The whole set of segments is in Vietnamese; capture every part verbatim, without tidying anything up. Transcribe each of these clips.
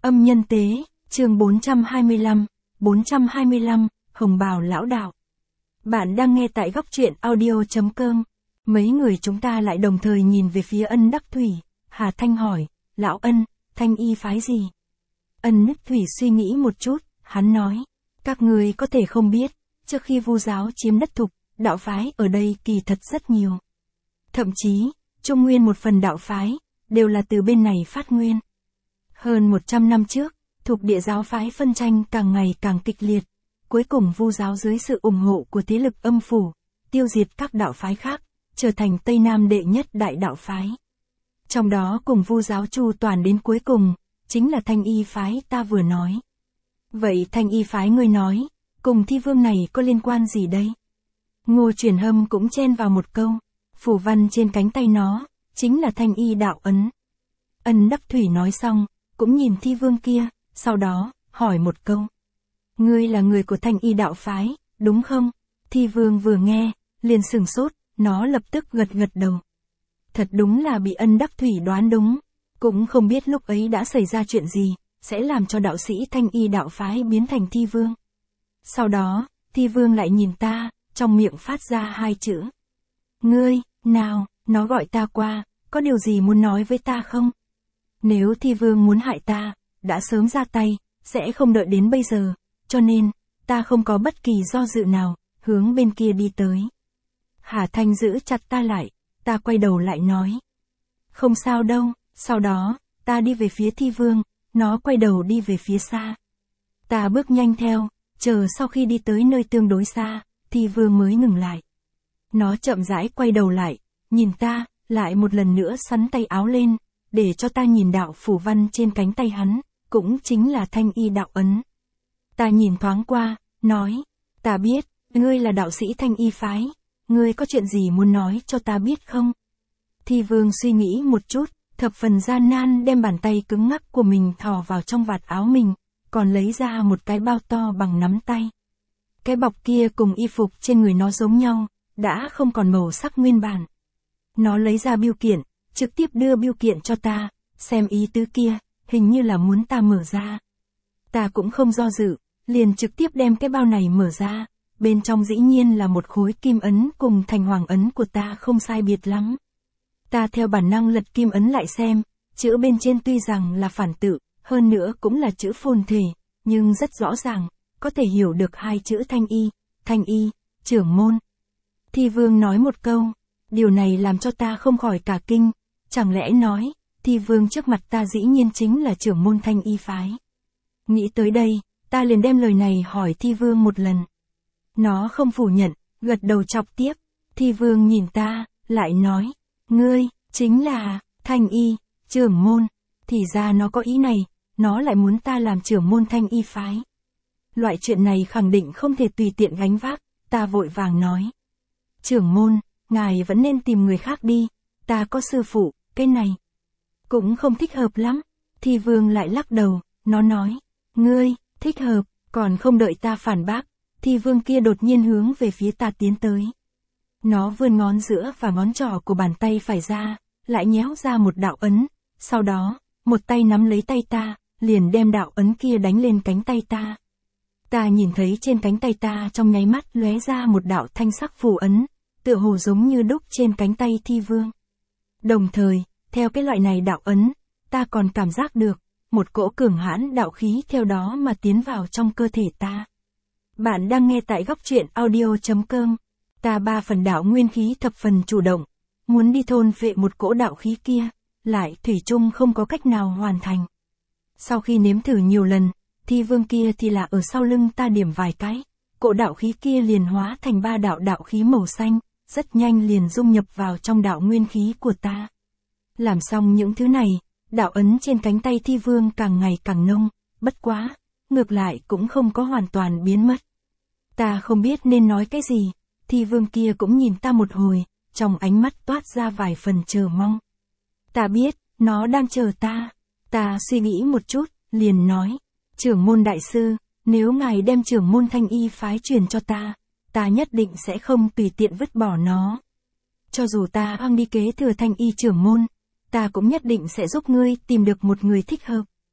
Âm nhân tế, chương bốn trăm hai mươi lăm, bốn trăm hai mươi lăm, Hồng Bào Lão Đạo. Bạn đang nghe tại góc truyện audio chấm com. Mấy người chúng ta lại đồng thời nhìn về phía Ân Đắc Thủy. Hà Thanh hỏi, Lão Ân, Thanh y phái gì? Ân Đắc Thủy suy nghĩ một chút, hắn nói, các người có thể không biết, trước khi Vu giáo chiếm đất Thục, đạo phái ở đây kỳ thật rất nhiều. Thậm chí, Trung Nguyên một phần đạo phái, đều là từ bên này phát nguyên. Hơn một trăm năm trước, Thục địa giáo phái phân tranh càng ngày càng kịch liệt. Cuối cùng Vu giáo dưới sự ủng hộ của thế lực âm phủ, tiêu diệt các đạo phái khác, trở thành Tây Nam đệ nhất đại đạo phái. Trong đó cùng Vu giáo chu toàn đến cuối cùng, chính là Thanh y phái ta vừa nói. Vậy Thanh y phái ngươi nói, cùng Thi Vương này có liên quan gì đây? Ngô Truyền Hâm cũng chen vào một câu, phủ văn trên cánh tay nó, chính là Thanh y đạo ấn. Ân Đắc Thủy nói xong, cũng nhìn Thi Vương kia, sau đó, hỏi một câu. Ngươi là người của Thanh y đạo phái, đúng không? Thi Vương vừa nghe, liền sừng sốt, nó lập tức gật gật đầu. Thật đúng là bị Ân Đắc Thủy đoán đúng, cũng không biết lúc ấy đã xảy ra chuyện gì, sẽ làm cho đạo sĩ Thanh y đạo phái biến thành Thi Vương. Sau đó, Thi Vương lại nhìn ta, trong miệng phát ra hai chữ. Ngươi, nào, nó gọi ta qua, có điều gì muốn nói với ta không? Nếu Thi Vương muốn hại ta, đã sớm ra tay, sẽ không đợi đến bây giờ, cho nên, ta không có bất kỳ do dự nào, hướng bên kia đi tới. Hà Thanh giữ chặt ta lại, ta quay đầu lại nói. Không sao đâu, sau đó, ta đi về phía Thi Vương, nó quay đầu đi về phía xa. Ta bước nhanh theo, chờ sau khi đi tới nơi tương đối xa, Thi Vương mới ngừng lại. Nó chậm rãi quay đầu lại, nhìn ta, lại một lần nữa sắn tay áo lên, để cho ta nhìn đạo phủ văn trên cánh tay hắn, cũng chính là Thanh y đạo ấn. Ta nhìn thoáng qua, nói, ta biết, ngươi là đạo sĩ Thanh y phái, ngươi có chuyện gì muốn nói cho ta biết không? Thi Vương suy nghĩ một chút, thập phần gian nan đem bàn tay cứng ngắc của mình thò vào trong vạt áo mình, còn lấy ra một cái bao to bằng nắm tay. Cái bọc kia cùng y phục trên người nó giống nhau, đã không còn màu sắc nguyên bản. Nó lấy ra bưu kiện, trực tiếp đưa bưu kiện cho ta, xem ý tứ kia, hình như là muốn ta mở ra. Ta cũng không do dự, liền trực tiếp đem cái bao này mở ra, bên trong dĩ nhiên là một khối kim ấn cùng thành hoàng ấn của ta không sai biệt lắm. Ta theo bản năng lật kim ấn lại xem, chữ bên trên tuy rằng là phản tự, hơn nữa cũng là chữ phồn thể, nhưng rất rõ ràng, có thể hiểu được hai chữ Thanh y, Thanh y, trưởng môn. Thi Vương nói một câu, điều này làm cho ta không khỏi cả kinh, chẳng lẽ nói, Thi Vương trước mặt ta dĩ nhiên chính là trưởng môn Thanh y phái. Nghĩ tới đây, ta liền đem lời này hỏi Thi Vương một lần. Nó không phủ nhận, gật đầu chọc tiếp, Thi Vương nhìn ta, lại nói, ngươi, chính là, Thanh y, trưởng môn, thì ra nó có ý này, nó lại muốn ta làm trưởng môn Thanh y phái. Loại chuyện này khẳng định không thể tùy tiện gánh vác, ta vội vàng nói. Trưởng môn, ngài vẫn nên tìm người khác đi, ta có sư phụ, cái này cũng không thích hợp lắm. Thi Vương lại lắc đầu, nó nói, ngươi, thích hợp, còn không đợi ta phản bác, Thi Vương kia đột nhiên hướng về phía ta tiến tới. Nó vươn ngón giữa và ngón trỏ của bàn tay phải ra, lại nhéo ra một đạo ấn, sau đó, một tay nắm lấy tay ta, liền đem đạo ấn kia đánh lên cánh tay ta. Ta nhìn thấy trên cánh tay ta trong nháy mắt lóe ra một đạo thanh sắc phù ấn, tựa hồ giống như đúc trên cánh tay Thi Vương. Đồng thời, theo cái loại này đạo ấn, ta còn cảm giác được, một cỗ cường hãn đạo khí theo đó mà tiến vào trong cơ thể ta. Bạn đang nghe tại góc truyện audio chấm com. Ta ba phần đạo nguyên khí thập phần chủ động, muốn đi thôn phệ một cỗ đạo khí kia, lại thủy chung không có cách nào hoàn thành. Sau khi nếm thử nhiều lần, Thi Vương kia thì là ở sau lưng ta điểm vài cái, cỗ đạo khí kia liền hóa thành ba đạo đạo khí màu xanh, rất nhanh liền dung nhập vào trong đạo nguyên khí của ta. Làm xong những thứ này, đạo ấn trên cánh tay Thi Vương càng ngày càng nông, bất quá, ngược lại cũng không có hoàn toàn biến mất. Ta không biết nên nói cái gì, Thi Vương kia cũng nhìn ta một hồi, trong ánh mắt toát ra vài phần chờ mong. Ta biết, nó đang chờ ta. Ta suy nghĩ một chút, liền nói, trưởng môn đại sư, nếu ngài đem trưởng môn Thanh y phái truyền cho ta, ta nhất định sẽ không tùy tiện vứt bỏ nó. Cho dù ta hoang đi kế thừa Thanh y trưởng môn, ta cũng nhất định sẽ giúp ngươi tìm được một người thích hợp.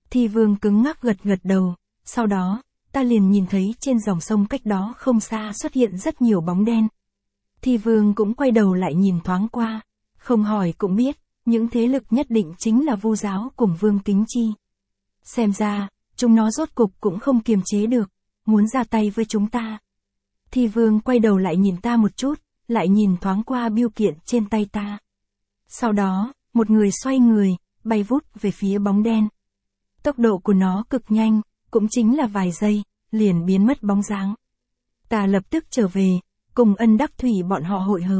Thi Vương cứng ngắc gật gật đầu, sau đó, ta liền nhìn thấy trên dòng sông cách đó không xa xuất hiện rất nhiều bóng đen. Thi Vương cũng quay đầu lại nhìn thoáng qua, không hỏi cũng biết, những thế lực nhất định chính là Vu giáo cùng Vương Kính Chi. Xem ra, chúng nó rốt cục cũng không kiềm chế được, muốn ra tay với chúng ta. Thi Vương quay đầu lại nhìn ta một chút, lại nhìn thoáng qua bưu kiện trên tay ta. Sau đó, một người xoay người, bay vút về phía bóng đen. Tốc độ của nó cực nhanh, cũng chính là vài giây, liền biến mất bóng dáng. Ta lập tức trở về, cùng Ân Đắc Thủy bọn họ hội hợp.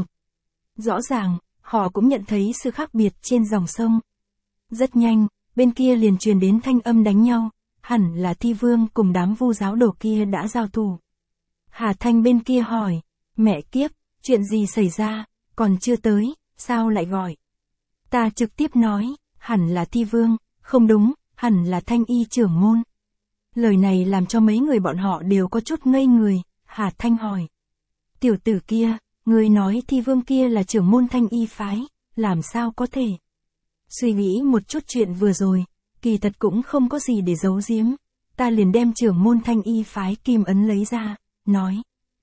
Rõ ràng, họ cũng nhận thấy sự khác biệt trên dòng sông. Rất nhanh, bên kia liền truyền đến thanh âm đánh nhau, hẳn là Thi Vương cùng đám Vu giáo đồ kia đã giao thủ. Hà Thanh bên kia hỏi, mẹ kiếp, chuyện gì xảy ra, còn chưa tới, sao lại gọi? Ta trực tiếp nói, hẳn là Thi Vương, không đúng, hẳn là Thanh Y trưởng môn. Lời này làm cho mấy người bọn họ đều có chút ngây người, Hà Thanh hỏi. Tiểu tử kia, người nói Thi Vương kia là trưởng môn Thanh Y phái, làm sao có thể? Suy nghĩ một chút chuyện vừa rồi, kỳ thật cũng không có gì để giấu giếm, ta liền đem trưởng môn Thanh Y phái kim ấn lấy ra, nói.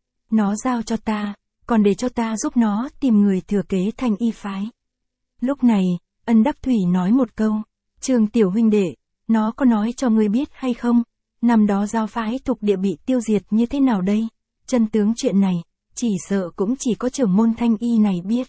Nó giao cho ta, còn để cho ta giúp nó tìm người thừa kế Thanh Y phái. Lúc này, Ân Đắc Thủy nói một câu, Trương tiểu huynh đệ, nó có nói cho ngươi biết hay không, năm đó giáo phái Thục Địa bị tiêu diệt như thế nào đây? Chân tướng chuyện này, chỉ sợ cũng chỉ có trưởng môn Thanh Y này biết.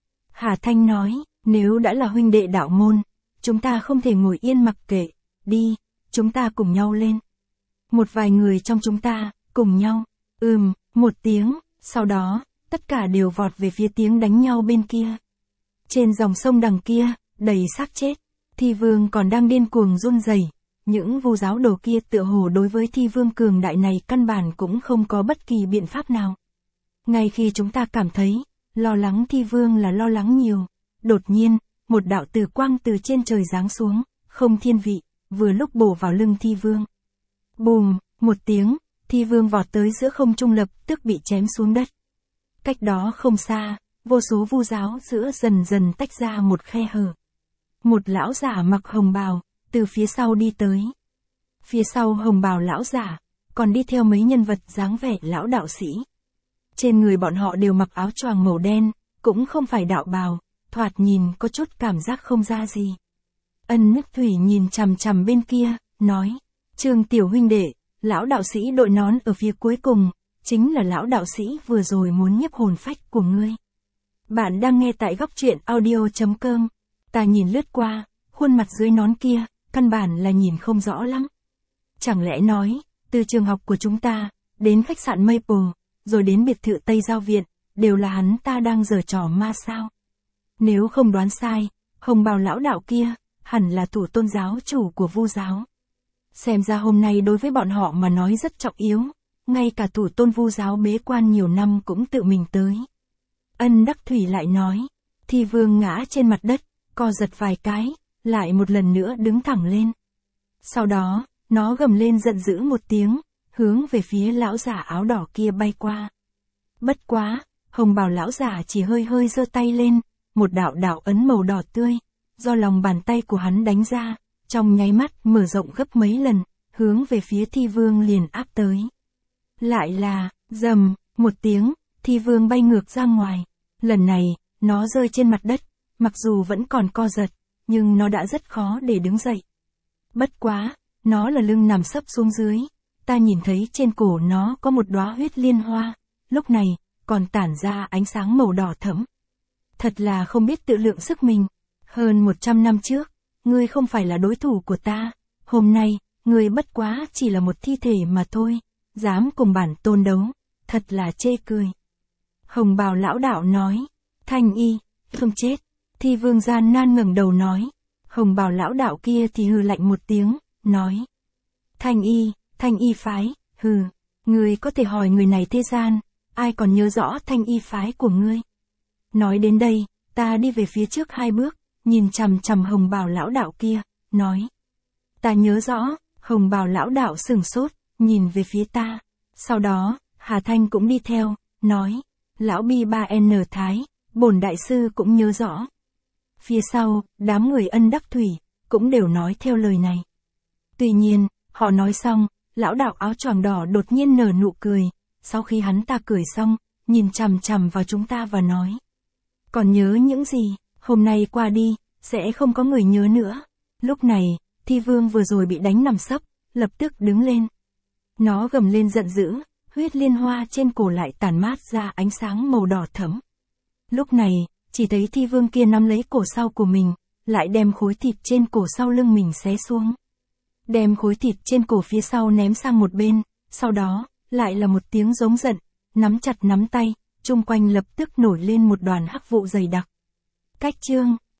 Hà Thanh nói, nếu đã là huynh đệ đạo môn, chúng ta không thể ngồi yên mặc kệ, đi, chúng ta cùng nhau lên. Một vài người trong chúng ta, cùng nhau, ừm, một tiếng, sau đó, tất cả đều vọt về phía tiếng đánh nhau bên kia. Trên dòng sông đằng kia, đầy xác chết, Thi Vương còn đang điên cuồng run rẩy. Những Vu giáo đồ kia tựa hồ đối với Thi Vương cường đại này căn bản cũng không có bất kỳ biện pháp nào. Ngay khi chúng ta cảm thấy, lo lắng Thi Vương là lo lắng nhiều, đột nhiên, một đạo tử quang từ trên trời giáng xuống, không thiên vị, vừa lúc bổ vào lưng Thi Vương. Bùm, một tiếng, Thi Vương vọt tới giữa không trung lập tức bị chém xuống đất. Cách đó không xa, vô số Vu giáo giữa dần dần tách ra một khe hở. Một lão giả mặc hồng bào, từ phía sau đi tới. Phía sau hồng bào lão giả, còn đi theo mấy nhân vật dáng vẻ lão đạo sĩ. Trên người bọn họ đều mặc áo choàng màu đen, cũng không phải đạo bào, thoạt nhìn có chút cảm giác không ra gì. Ân Đắc Thủy nhìn chằm chằm bên kia, nói, Trương tiểu huynh đệ, lão đạo sĩ đội nón ở phía cuối cùng, chính là lão đạo sĩ vừa rồi muốn nhiếp hồn phách của ngươi. Bạn đang nghe tại góc truyện audio chấm com. Ta nhìn lướt qua, khuôn mặt dưới nón kia, căn bản là nhìn không rõ lắm. Chẳng lẽ nói, từ trường học của chúng ta, đến khách sạn Maple, rồi đến biệt thự Tây Giao Viện, đều là hắn ta đang giở trò ma sao? Nếu không đoán sai, hồng bào lão đạo kia, hẳn là thủ tôn giáo chủ của Vu giáo. Xem ra hôm nay đối với bọn họ mà nói rất trọng yếu, ngay cả thủ tôn Vu giáo bế quan nhiều năm cũng tự mình tới. Ân Đắc Thủy lại nói, Thi Vương ngã trên mặt đất, co giật vài cái, lại một lần nữa đứng thẳng lên. Sau đó, nó gầm lên giận dữ một tiếng, hướng về phía lão giả áo đỏ kia bay qua. Bất quá, hồng bào lão giả chỉ hơi hơi giơ tay lên, một đạo đạo ấn màu đỏ tươi, do lòng bàn tay của hắn đánh ra, trong nháy mắt mở rộng gấp mấy lần, hướng về phía Thi Vương liền áp tới. Lại là, rầm, một tiếng, Thi Vương bay ngược ra ngoài. Lần này, nó rơi trên mặt đất, mặc dù vẫn còn co giật, nhưng nó đã rất khó để đứng dậy. Bất quá, nó là lưng nằm sấp xuống dưới, ta nhìn thấy trên cổ nó có một đóa huyết liên hoa, lúc này, còn tản ra ánh sáng màu đỏ thẫm. Thật là không biết tự lượng sức mình. Hơn một trăm năm trước, ngươi không phải là đối thủ của ta, hôm nay, ngươi bất quá chỉ là một thi thể mà thôi, dám cùng bản tôn đấu, thật là chê cười. Hồng bào lão đạo nói, Thanh Y, không chết. Thi Vương gian nan ngẩng đầu nói, hồng bào lão đạo kia thì hừ lạnh một tiếng, nói. Thanh Y, Thanh Y phái, hừ, ngươi có thể hỏi người này thế gian, ai còn nhớ rõ Thanh Y phái của ngươi. Nói đến đây, ta đi về phía trước hai bước, nhìn chằm chằm hồng bào lão đạo kia, nói. Ta nhớ rõ, hồng bào lão đạo sửng sốt, nhìn về phía ta. Sau đó, Hà Thanh cũng đi theo, nói. Lão Bi ba N Thái, bổn đại sư cũng nhớ rõ. Phía sau, đám người Ân Đắc Thủy, cũng đều nói theo lời này. Tuy nhiên, họ nói xong, lão đạo áo choàng đỏ đột nhiên nở nụ cười, sau khi hắn ta cười xong, nhìn chằm chằm vào chúng ta và nói. Còn nhớ những gì, hôm nay qua đi, sẽ không có người nhớ nữa. Lúc này, Thi Vương vừa rồi bị đánh nằm sấp, lập tức đứng lên. Nó gầm lên giận dữ, huyết liên hoa trên cổ lại tản mát ra ánh sáng màu đỏ thẫm. Lúc này, chỉ thấy Thi Vương kia nắm lấy cổ sau của mình, lại đem khối thịt trên cổ sau lưng mình xé xuống. Đem khối thịt trên cổ phía sau ném sang một bên, sau đó, lại là một tiếng giống giận, nắm chặt nắm tay, chung quanh lập tức nổi lên một đoàn hắc vụ dày đặc. Cách chương